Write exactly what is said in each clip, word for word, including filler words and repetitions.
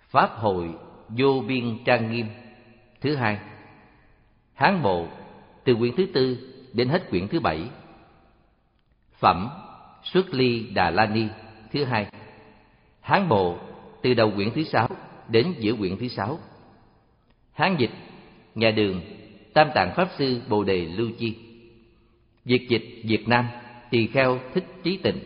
Pháp hội vô biên trang nghiêm thứ hai. Hán bộ từ quyển thứ tư đến hết quyển thứ bảy. Phẩm Xuất Ly Đà La Ni thứ hai. Hán bộ từ đầu quyển thứ sáu đến giữa quyển thứ sáu. Hán dịch nhà Đường, Tam Tạng Pháp Sư Bồ Đề Lưu Chi. Việt dịch Việt Nam, Tỳ Kheo Thích Chí Tịnh.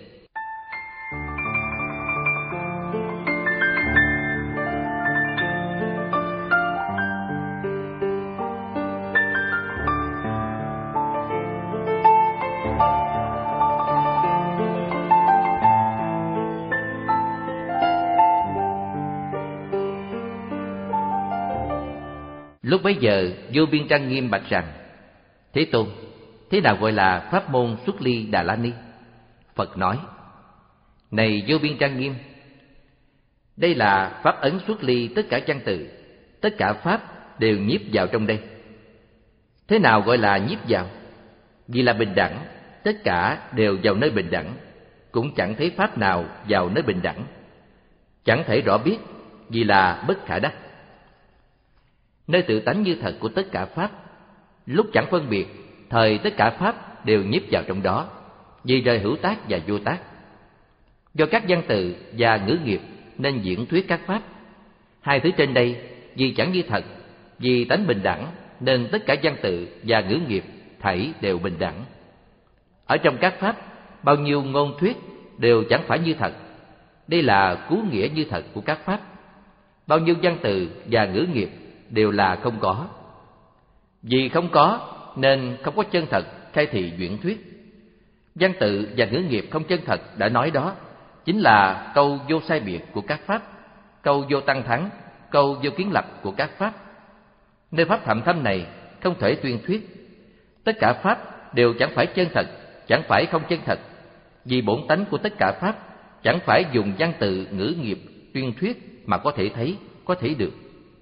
Lúc bấy giờ, Vô Biên Trang Nghiêm bạch rằng: Thế Tôn, thế nào gọi là pháp môn Xuất Ly Đà La Ni? Phật nói: Này Vô Biên Trang Nghiêm, đây là pháp ấn xuất ly tất cả văn tự, tất cả pháp đều nhiếp vào trong đây. Thế nào gọi là nhiếp vào? Vì là bình đẳng, tất cả đều vào nơi bình đẳng, cũng chẳng thấy pháp nào vào nơi bình đẳng. Chẳng thể rõ biết, vì là bất khả đắc. Nơi tự tánh như thật của tất cả pháp, lúc chẳng phân biệt, thời tất cả pháp đều nhiếp vào trong đó, vì rời hữu tác và vô tác. Do các văn tự và ngữ nghiệp nên diễn thuyết các pháp. Hai thứ trên đây vì chẳng như thật, vì tánh bình đẳng nên tất cả văn tự và ngữ nghiệp thảy đều bình đẳng. Ở trong các pháp, bao nhiêu ngôn thuyết đều chẳng phải như thật. Đây là cú nghĩa như thật của các pháp. Bao nhiêu văn từ và ngữ nghiệp đều là không có. Vì không có nên không có chân thật khai thị duyễn thuyết. Văn tự và ngữ nghiệp không chân thật đã nói đó chính là câu vô sai biệt của các pháp, câu vô tăng thắng, câu vô kiến lập của các pháp. Nơi pháp thậm thâm này không thể tuyên thuyết. Tất cả pháp đều chẳng phải chân thật, chẳng phải không chân thật. Vì bổn tánh của tất cả pháp chẳng phải dùng văn tự ngữ nghiệp tuyên thuyết mà có thể thấy, có thể được.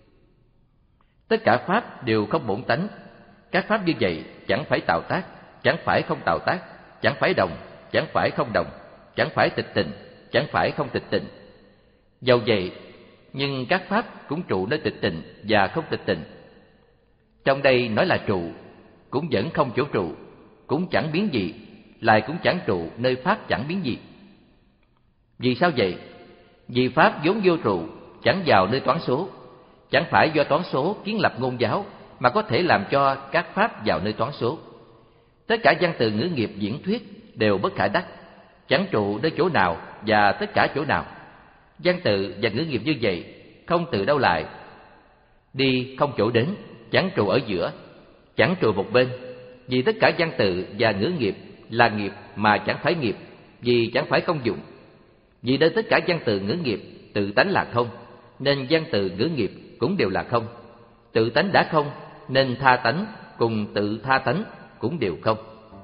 Tất cả pháp đều không bổn tánh. Các pháp như vậy chẳng phải tạo tác, chẳng phải không tạo tác, chẳng phải đồng, chẳng phải không đồng, chẳng phải tịch tịnh, chẳng phải không tịch tịnh. Dầu vậy, nhưng các pháp cũng trụ nơi tịch tịnh và không tịch tịnh. Trong đây nói là trụ, cũng vẫn không chỗ trụ, cũng chẳng biến gì, lại cũng chẳng trụ nơi pháp chẳng biến gì. Vì sao vậy? Vì pháp vốn vô trụ, chẳng vào nơi toán số. Chẳng phải do toán số kiến lập ngôn giáo mà có thể làm cho các pháp vào nơi toán số. Tất cả văn từ ngữ nghiệp diễn thuyết đều bất khả đắc, chẳng trụ nơi chỗ nào và tất cả chỗ nào. Văn từ và ngữ nghiệp như vậy không từ đâu lại, đi không chỗ đến, chẳng trụ ở giữa, chẳng trụ một bên. Vì tất cả văn từ và ngữ nghiệp là nghiệp mà chẳng phải nghiệp, vì chẳng phải không dụng. Vì nơi tất cả văn từ ngữ nghiệp tự tánh là không, nên văn từ ngữ nghiệp cũng đều là không. Tự tánh đã không, nên tha tánh cùng tự tha tánh cũng đều không.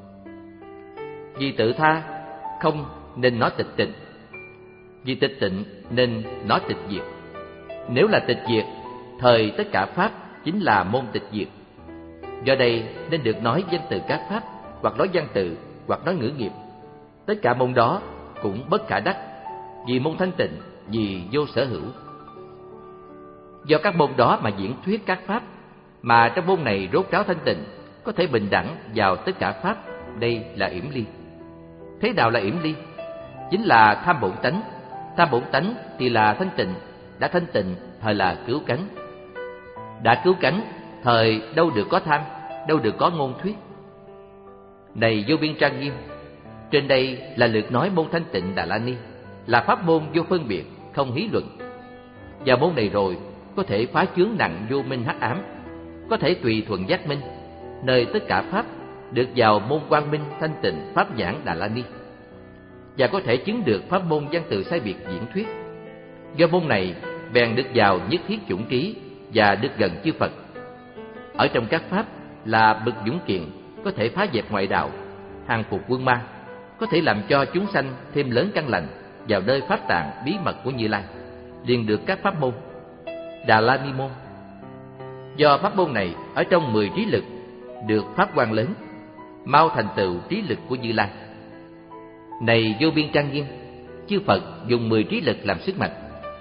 Vì tự tha không nên nó tịch tịnh, vì tịch tịnh nên nó tịch diệt. Nếu là tịch diệt, thời tất cả pháp chính là môn tịch diệt. Do đây nên được nói danh từ các pháp, hoặc nói văn từ, hoặc nói ngữ nghiệp. Tất cả môn đó cũng bất khả đắc, vì môn thanh tịnh, vì vô sở hữu. Do các môn đó mà diễn thuyết các pháp, mà trong môn này rốt ráo thanh tịnh, có thể bình đẳng vào tất cả pháp. Đây là yểm ly. Thế nào là yểm ly? Chính là tham bổn tánh. Tham bổn tánh thì là thanh tịnh, đã thanh tịnh thời là cứu cánh. Đã cứu cánh thời đâu được có tham, đâu được có ngôn thuyết. Này Vô Biên Trang Nghiêm, trên đây là lượt nói môn thanh tịnh Đà La Ni, là pháp môn vô phân biệt, không hí luận. Vào môn này rồi có thể phá chướng nặng vô minh hắc ám, có thể tùy thuận giác minh, nơi tất cả pháp được vào môn quang minh thanh tịnh pháp nhãn Đà La Ni, và có thể chứng được pháp môn văn từ sai biệt diễn thuyết. Do môn này bèn được vào nhất thiết chủng trí và được gần chư Phật. Ở trong các pháp là bậc dũng kiện, có thể phá dẹp ngoại đạo, hàng phục quân ma, có thể làm cho chúng sanh thêm lớn căn lành vào nơi pháp tạng bí mật của Như Lai, liền được các pháp môn Đà La Ni môn. Do pháp môn này ở trong mười trí lực được pháp quan lớn, mau thành tựu trí lực của Như Lai. Này Vô Biên Trang Nghiêm, chư Phật dùng mười trí lực làm sức mạnh,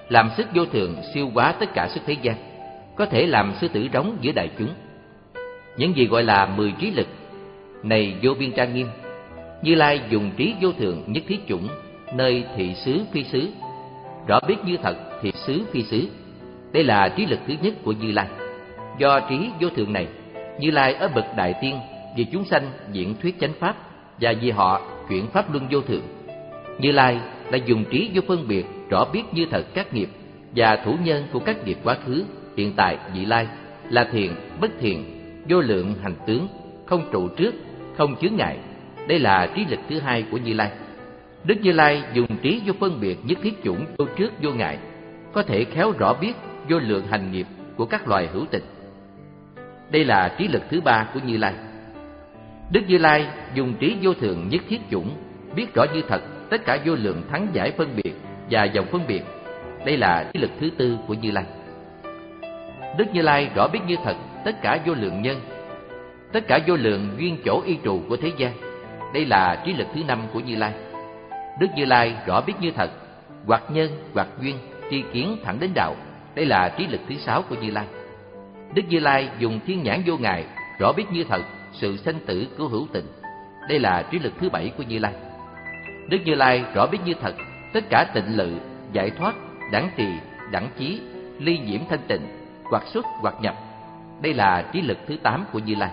làm sức vô thượng siêu quá tất cả sức thế gian, có thể làm sư tử rống giữa đại chúng. Những gì gọi là mười trí lực này vô biên trang nghiêm, Như Lai dùng trí vô thượng nhất thiết chủng, nơi thị xứ phi xứ, rõ biết như thật thị xứ phi xứ. Đây là trí lực thứ nhất của Như Lai. Do trí vô thượng này, Như Lai ở bậc đại tiên vì chúng sanh diễn thuyết chánh pháp, và vì họ chuyển pháp luân vô thượng. Như Lai là dùng trí vô phân biệt rõ biết như thật các nghiệp và thủ nhân của các nghiệp quá khứ, hiện tại, vị lai, là thiện, bất thiện, vô lượng hành tướng, không trụ trước, không chướng ngại. Đây là trí lực thứ hai của Như Lai. Đức Như Lai dùng trí vô phân biệt nhất thiết chủng vô trước vô ngại, có thể khéo rõ biết vô lượng hành nghiệp của các loài hữu tình. Đây là trí lực thứ ba của Như Lai. Đức Như Lai dùng trí vô thượng nhất thiết chủng, biết rõ như thật tất cả vô lượng thắng giải phân biệt và dòng phân biệt. Đây là trí lực thứ tư của Như Lai. Đức Như Lai rõ biết như thật tất cả vô lượng nhân, tất cả vô lượng duyên chỗ y trụ của thế gian. Đây là trí lực thứ năm của Như Lai. Đức Như Lai rõ biết như thật hoặc nhân hoặc duyên, tri kiến thẳng đến đạo. Đây là trí lực thứ sáu của Như Lai. Đức Như Lai dùng thiên nhãn vô ngại rõ biết như thật sự sanh tử của hữu tình. Đây là trí lực thứ bảy của Như Lai. Đức Như Lai rõ biết như thật tất cả tịnh lự, giải thoát, đẳng trì, đẳng chí, ly nhiễm thanh tịnh, hoặc xuất hoặc nhập. Đây là trí lực thứ tám của Như Lai.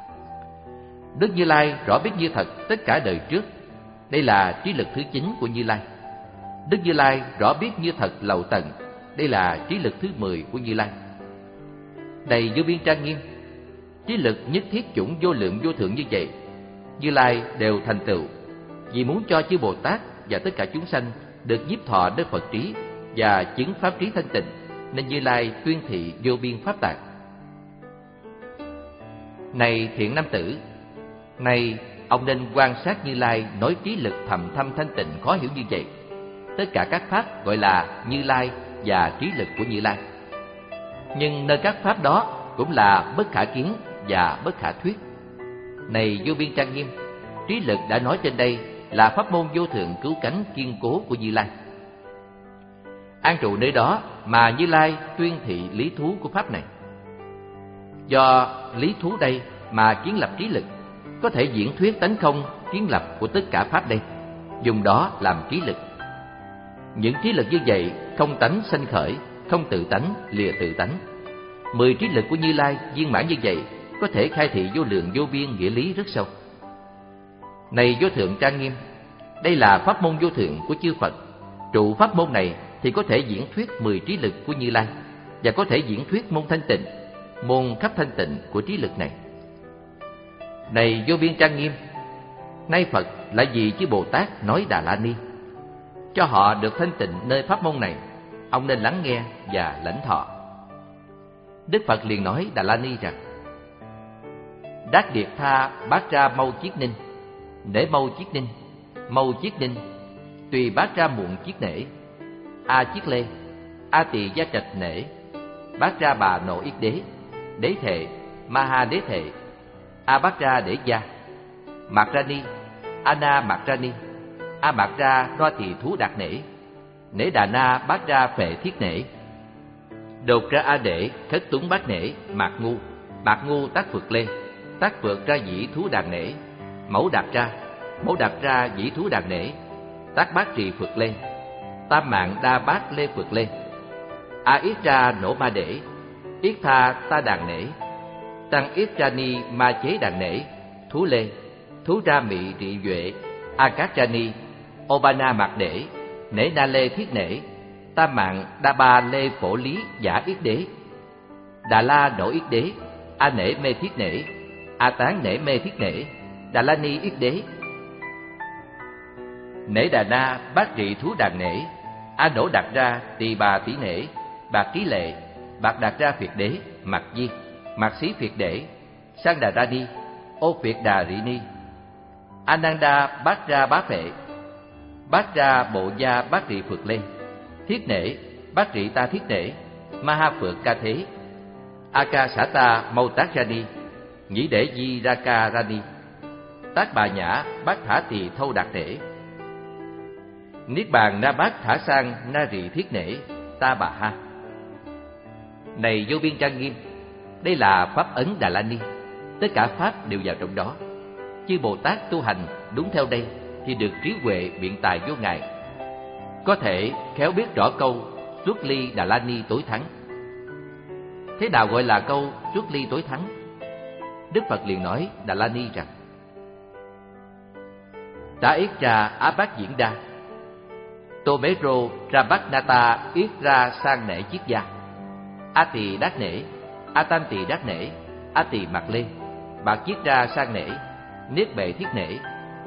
Đức Như Lai rõ biết như thật tất cả đời trước. Đây là trí lực thứ chín của Như Lai. Đức Như Lai rõ biết như thật lậu tận. Đây là trí lực thứ mười của Như Lai. Đầy vô biên trang nghiêm, trí lực nhất thiết chủng vô lượng vô thượng như vậy, Như Lai đều thành tựu, vì muốn cho chư Bồ Tát và tất cả chúng sanh được nhiếp thọ nơi Phật trí và chứng pháp trí thanh tịnh, nên Như Lai tuyên thị vô biên pháp tạng. Này thiện nam tử, này ông nên quan sát Như Lai nói trí lực thầm thâm thanh tịnh khó hiểu như vậy. Tất cả các pháp gọi là Như Lai và trí lực của Như Lai. Nhưng nơi các pháp đó cũng là bất khả kiến và bất khả thuyết. Này vô biên trang nghiêm, trí lực đã nói trên đây là pháp môn vô thượng cứu cánh kiên cố của Như Lai. An trụ nơi đó mà Như Lai tuyên thị lý thú của pháp này. Do lý thú đây mà kiến lập trí lực, có thể diễn thuyết tánh không kiến lập của tất cả pháp đây, dùng đó làm trí lực. Những trí lực như vậy không tánh sanh khởi, không tự tánh lìa tự tánh. Mười trí lực của Như Lai viên mãn như vậy, có thể khai thị vô lượng vô biên nghĩa lý rất sâu. Này vô thượng trang nghiêm, đây là pháp môn vô thượng của chư Phật. Trụ pháp môn này thì có thể diễn thuyết mười trí lực của Như Lai, và có thể diễn thuyết môn thanh tịnh, môn khắp thanh tịnh của trí lực này. Này vô biên trang nghiêm, nay Phật là vì chư Bồ Tát nói Đà La Ni, cho họ được thanh tịnh nơi pháp môn này, ông nên lắng nghe và lãnh thọ. Đức Phật liền nói Đà La Ni rằng: Đát điệt tha bát ra mâu chiết ninh, nể mâu chiết ninh, mâu chiết ninh, tùy bát ra muộn chiết nể, a chiết lê, a tỳ gia trạch nể, bát ra bà nộ yết đế, đế thệ, ma ha đế thệ, a bát ra đế gia, mạc ra ni, a na mạc ra ni, a mạc ra đoa tỳ thú đạt nể, nể đà na bát ra phệ thiết nể, đột ra a đệ khất túng bát nể, mạc ngu, mạc ngu tác phược lê, tác phược ra dĩ thú đàn nể, mẫu đạt ra, mẫu đạt ra dĩ thú đàn nể, tác bát trì phược lê, tam mạng đa bát lê phược lê, a yết ra nổ ma đễ, yết tha ta đàn nể, tăng yết ra ni ma chế đàn nể, thú lê, thú ra mị rị duệ, a cát ra ni, obana mạc đễ, nể na lê thiết nể, tam mạng đa ba lê phổ lý giả yết đế, đà la nổ yết đế, a nể mê thiết nể, a tán nể mê thiết nể, đà la ni yết đế, nể đà na bát trị thú đàn nể, a nổ đạt ra tỳ bà tỷ nể, bạc trí lệ, bạc đạt ra phiệt đế, mạc di, mạc xí phiệt đế, sang đà ra ni, ô phiệt đà rị ni, ananda bát ra bá phệ, bát ra bộ gia bát trị phược lê, thiết nể, bát trị ta thiết nể, ma ha phượng ca thế, a ca xả ta mâu tác ra ni, nhĩ để di ra ca ra ni, tác bà nhã bát thả tỳ thâu đạt nể, niết bàn na bát thả sang na rị thiết nể, Ta Bà Ha. Này vô biên trang nghiêm, đây là pháp ấn Đà La Ni, tất cả pháp đều vào trong đó. Chư Bồ Tát tu hành đúng theo đây thì được trí huệ biện tài vô ngại, có thể khéo biết rõ câu xuất ly Đà La Ni tối thắng. Thế nào gọi là câu xuất ly tối thắng? Đức Phật liền nói Đà La Ni rằng: Ta yết ra á bát diễn đa, tô mế rô ra bát na ta yết ra sang nể chiết gia, a tỳ đát nể, a tam tỳ đát nể, a tỳ mặc lê, bạc chiết ra sang nể, niết bệ thiết nể,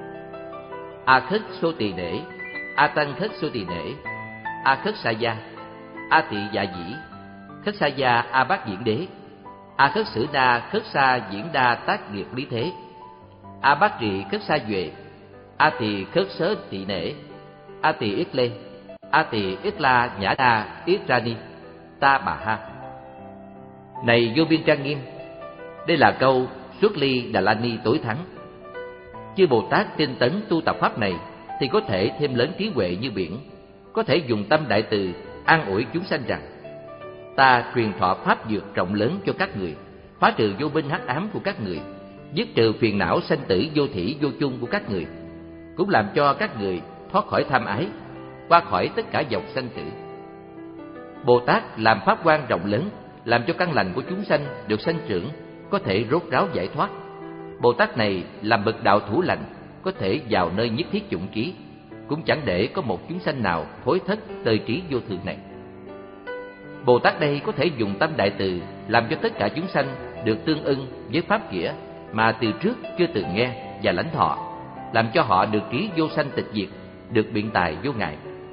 a khất sô tỳ nể, a tăng khất sô tỳ nể, a khất sa gia, a tỳ dạ dĩ, khất sa gia a bát diễn đế, a khất sử đa khất sa diễn đa tác nghiệp lý thế, a bát trị khất sa duệ, a tỳ khất sớ tỳ nể, a tỳ yết lê, a tỳ yết la nhã đa yết ra ni, ta bà ha. Này vô biên trang nghiêm, đây là câu xuất ly Đà La Ni tối thắng. Chư Bồ Tát tinh tấn tu tập pháp này thì có thể thêm lớn trí huệ như biển, có thể dùng tâm đại từ an ủi chúng sanh rằng: Ta truyền thọ pháp dược rộng lớn cho các người, phá trừ vô minh hắc ám của các người, dứt trừ phiền não sanh tử vô thỉ vô chung của các người, cũng làm cho các người thoát khỏi tham ái, qua khỏi tất cả dòng sanh tử. Bồ Tát làm pháp quan rộng lớn, làm cho căn lành của chúng sanh được sanh trưởng, có thể rốt ráo giải thoát. Bồ Tát này làm bậc đạo thủ lành, có thể vào nơi nhất thiết chủng trí, cũng chẳng để có một chúng sanh nào thối thất tơi trí vô thường này. Bồ Tát đây có thể dùng tâm đại từ làm cho tất cả chúng sanh được tương ưng với pháp nghĩa mà từ trước chưa từng nghe và lãnh thọ, làm cho họ được trí vô sanh tịch diệt, được biện tài vô ngại.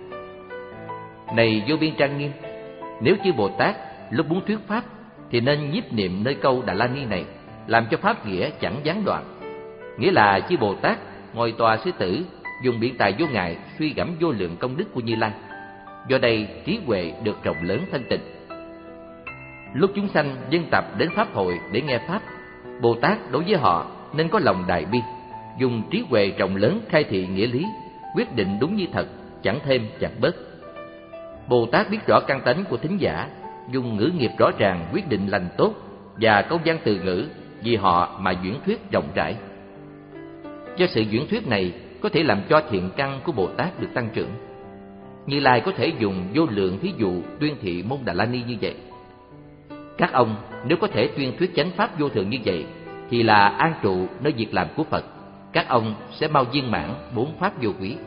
Này vô biên trang nghiêm, nếu chư Bồ Tát lúc muốn thuyết pháp thì nên nhiếp niệm nơi câu Đà La Ni này, làm cho pháp nghĩa chẳng gián đoạn. Nghĩa là chư Bồ Tát ngồi tòa sư tử, dùng biện tài vô ngại suy gẫm vô lượng công đức của Như Lai. Do đây trí huệ được rộng lớn thanh tịnh. Lúc chúng sanh dân tập đến pháp hội để nghe pháp, Bồ Tát đối với họ nên có lòng đại bi, dùng trí huệ rộng lớn khai thị nghĩa lý, quyết định đúng như thật, chẳng thêm chẳng bớt. Bồ Tát biết rõ căn tánh của thính giả, dùng ngữ nghiệp rõ ràng quyết định lành tốt và câu văn từ ngữ vì họ mà diễn thuyết rộng rãi. Do sự diễn thuyết này có thể làm cho thiện căn của Bồ Tát được tăng trưởng. Như Lai có thể dùng vô lượng thí dụ tuyên thị môn Đà La Ni như vậy. Các ông nếu có thể tuyên thuyết chánh pháp vô thường như vậy thì là an trụ nơi việc làm của Phật. Các ông sẽ mau viên mãn bốn pháp vô quý.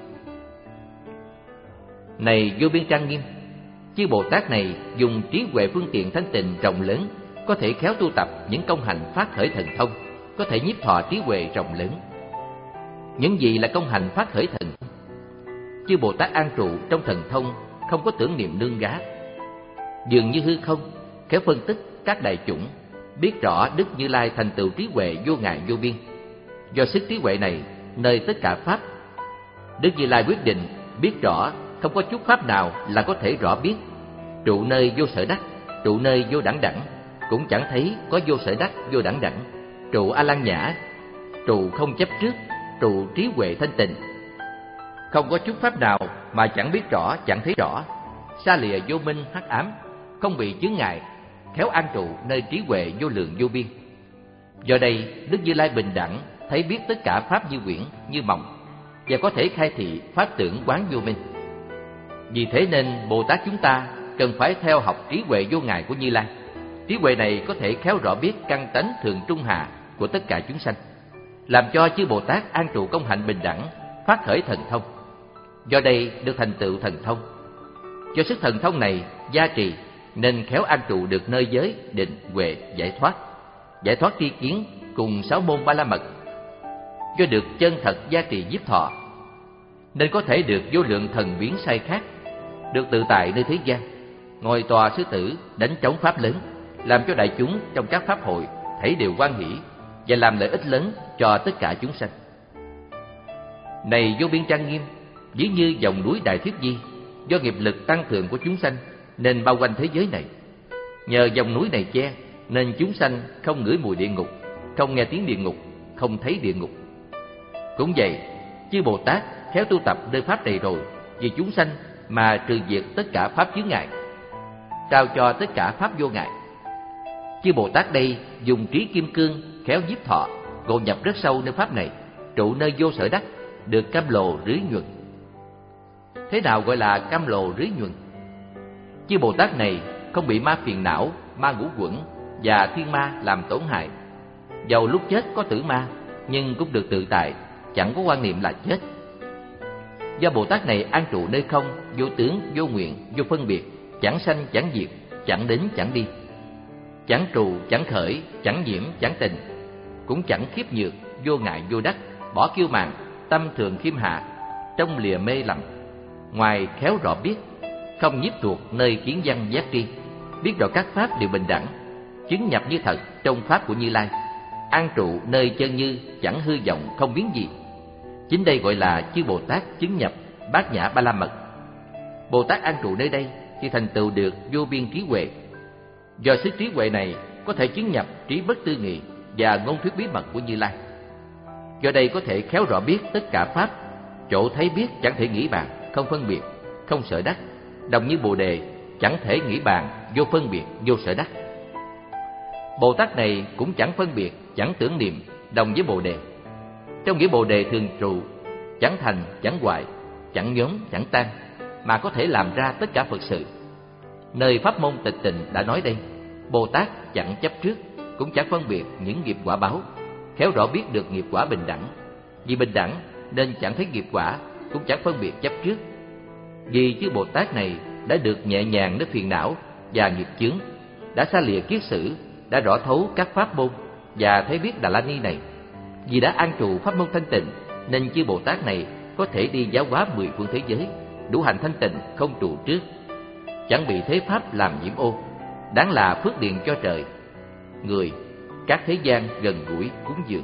Này vô biên trang nghiêm, chư Bồ Tát này dùng trí huệ phương tiện thanh tịnh rộng lớn, có thể khéo tu tập những công hạnh phát khởi thần thông, có thể nhiếp thọ trí huệ rộng lớn. Những gì là công hạnh phát khởi thần thông? Chư Bồ Tát an trụ trong thần thông, không có tưởng niệm nương gá, dường như hư không, khéo phân tích các đại chủng, biết rõ Đức Như Lai thành tựu trí huệ vô ngại vô biên. Do sức trí huệ này, nơi tất cả pháp, Đức Như Lai quyết định biết rõ, không có chút pháp nào là có thể rõ biết. Trụ nơi vô sở đắc, trụ nơi vô đẳng đẳng, cũng chẳng thấy có vô sở đắc, vô đẳng đẳng. Trụ A Lan Nhã, trụ không chấp trước, trụ trí huệ thanh tịnh. Không có chút pháp nào mà chẳng biết rõ, chẳng thấy rõ. Xa lìa vô minh hắc ám, không bị chướng ngại, khéo an trụ nơi trí huệ vô lượng vô biên. Do đây Đức Như Lai bình đẳng, thấy biết tất cả pháp như quyển, như mộng, và có thể khai thị pháp tưởng quán vô minh. Vì thế nên Bồ Tát chúng ta cần phải theo học trí huệ vô ngại của Như Lai. Trí huệ này có thể khéo rõ biết căn tánh thường trung hạ của tất cả chúng sanh, làm cho chư Bồ Tát an trụ công hạnh bình đẳng, phát khởi thần thông. Do đây được thành tựu thần thông. Do sức thần thông này gia trì nên khéo an trụ được nơi giới định huệ giải thoát, giải thoát tri kiến cùng sáu môn ba la mật. Do được chân thật gia trì nhiếp thọ nên có thể được vô lượng thần biến sai khác, được tự tại nơi thế gian, ngồi tòa sư tử đánh trống pháp lớn, làm cho đại chúng trong các pháp hội thấy đều hoan hỷ và làm lợi ích lớn cho tất cả chúng sanh. Này vô biên trang nghiêm, ví như dòng núi Đại Thuyết Di, do nghiệp lực tăng thượng của chúng sanh nên bao quanh thế giới này. Nhờ dòng núi này che nên chúng sanh không ngửi mùi địa ngục, không nghe tiếng địa ngục, không thấy địa ngục. Cũng vậy, chư Bồ Tát khéo tu tập nơi pháp này rồi, vì chúng sanh mà trừ diệt tất cả pháp chướng ngại, trao cho tất cả pháp vô ngại. Chư Bồ Tát đây dùng trí kim cương khéo nhiếp thọ, ngộ nhập rất sâu nơi pháp này, trụ nơi vô sở đắc, được cam lồ rưới nhuần. Thế nào gọi là cam lồ rưới nhuần? Chư Bồ Tát này không bị ma phiền não, ma ngũ quẩn và thiên ma làm tổn hại. Dầu lúc chết có tử ma, nhưng cũng được tự tại, chẳng có quan niệm là chết. Do Bồ Tát này an trụ nơi không, vô tướng, vô nguyện, vô phân biệt, chẳng sanh chẳng diệt, chẳng đến chẳng đi, chẳng trù chẳng khởi, chẳng nhiễm chẳng tình, cũng chẳng khiếp nhược, vô ngại vô đắc, bỏ kiêu mạn, tâm thường khiêm hạ, trong lìa mê lầm. Ngoài khéo rõ biết, không nhiếp thuộc nơi kiến văn giác tri, biết rõ các pháp đều bình đẳng, chứng nhập như thật trong pháp của Như Lai, an trụ nơi chân như, chẳng hư vọng, không biến gì. Chính đây gọi là chư Bồ Tát chứng nhập Bát Nhã Ba La Mật. Bồ Tát an trụ nơi đây thì thành tựu được vô biên trí huệ. Do sức trí huệ này có thể chứng nhập trí bất tư nghị và ngôn thuyết bí mật của Như Lai. Do đây có thể khéo rõ biết tất cả pháp, chỗ thấy biết chẳng thể nghĩ bàn, không phân biệt, không sở đắc, đồng như Bồ Đề, chẳng thể nghĩ bàn, vô phân biệt, vô sở đắc. Bồ Tát này cũng chẳng phân biệt, chẳng tưởng niệm, đồng với Bồ Đề. Trong nghĩa Bồ Đề thường trụ, chẳng thành, chẳng hoại, chẳng nhóm, chẳng tan, mà có thể làm ra tất cả Phật sự. Nơi pháp môn Tịch Tịnh đã nói đây, Bồ Tát chẳng chấp trước, cũng chẳng phân biệt những nghiệp quả báo, khéo rõ biết được nghiệp quả bình đẳng. Vì bình đẳng nên chẳng thấy nghiệp quả, cũng chẳng phân biệt chấp trước. Vì chư Bồ Tát này đã được nhẹ nhàng nơi phiền não và nghiệp chướng, đã xa lìa kiết sử, đã rõ thấu các pháp môn và thấy biết Đà La Ni này. Vì đã an trụ pháp môn thanh tịnh, nên chư Bồ Tát này có thể đi giáo hóa mười phương thế giới, đủ hành thanh tịnh, không trụ trước, chẳng bị thế pháp làm nhiễm ô, đáng là phước điền cho trời, người, các thế gian gần gũi cúng dường.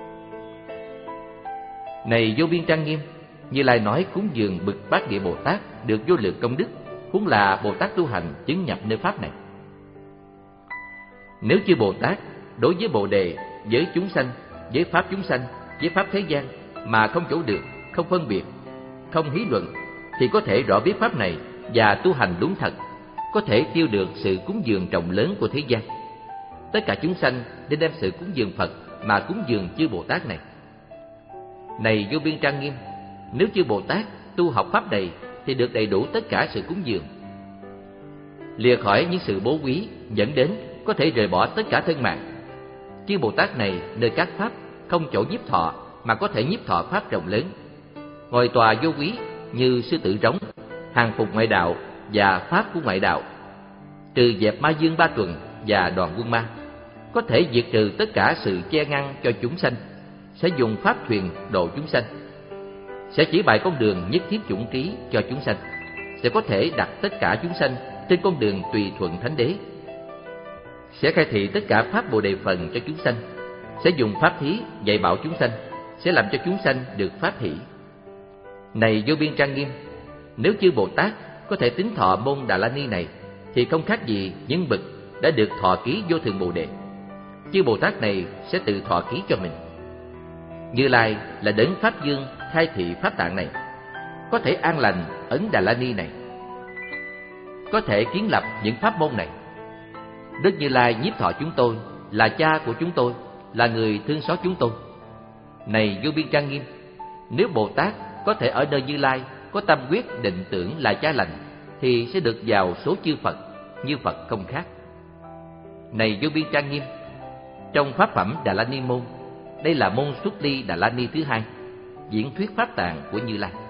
Này vô biên trang nghiêm, Như Lai nói cúng dường bậc Bát Địa Bồ Tát được vô lượng công đức, huống là Bồ Tát tu hành chứng nhập nơi pháp này. Nếu chư Bồ Tát đối với Bồ Đề, với chúng sanh, với pháp chúng sanh, với pháp thế gian mà không chỗ được, không phân biệt, không hí luận, thì có thể rõ biết pháp này và tu hành đúng thật, có thể tiêu được sự cúng dường rộng lớn của thế gian. Tất cả chúng sanh nên đem sự cúng dường Phật mà cúng dường chư Bồ Tát này. Này vô biên trang nghiêm, nếu chư Bồ Tát tu học pháp này thì được đầy đủ tất cả sự cúng dường, lìa khỏi những sự bố quý dẫn đến có thể rời bỏ tất cả thân mạng. Chư Bồ Tát này nơi các pháp không chỗ nhiếp thọ mà có thể nhiếp thọ pháp rộng lớn, ngồi tòa vô quý như sư tử rống, hàng phục ngoại đạo và pháp của ngoại đạo, trừ dẹp ma dương ba tuần và đoàn quân ma, có thể diệt trừ tất cả sự che ngăn cho chúng sanh, sẽ dùng pháp thuyền độ chúng sanh, sẽ chỉ bày con đường nhất thiết chủng trí cho chúng sanh, sẽ có thể đặt tất cả chúng sanh trên con đường tùy thuận thánh đế, sẽ khai thị tất cả pháp Bồ Đề phần cho chúng sanh, sẽ dùng pháp thí dạy bảo chúng sanh, sẽ làm cho chúng sanh được pháp hỷ. Này vô biên trang nghiêm, nếu chư Bồ Tát có thể tính thọ môn Đà La Ni này thì không khác gì những bậc đã được thọ ký vô thượng Bồ Đề. Chư Bồ Tát này sẽ tự thọ ký cho mình. Như Lai là đấng pháp dương khai thị pháp tạng này, có thể an lành ấn Đà La Ni này, có thể kiến lập những pháp môn này. Đức Như Lai nhiếp thọ chúng tôi, là cha của chúng tôi, là người thương xót chúng tôi. Này vô biên trang nghiêm, nếu Bồ Tát có thể ở nơi Như Lai có tâm quyết định tưởng là cha lành, thì sẽ được vào số chư Phật, như Phật không khác. Này vô biên trang nghiêm, trong pháp phẩm Đà La Ni môn, đây là môn Xuất Ly Đà La Ni thứ hai, diễn thuyết pháp tạng của Như Lai.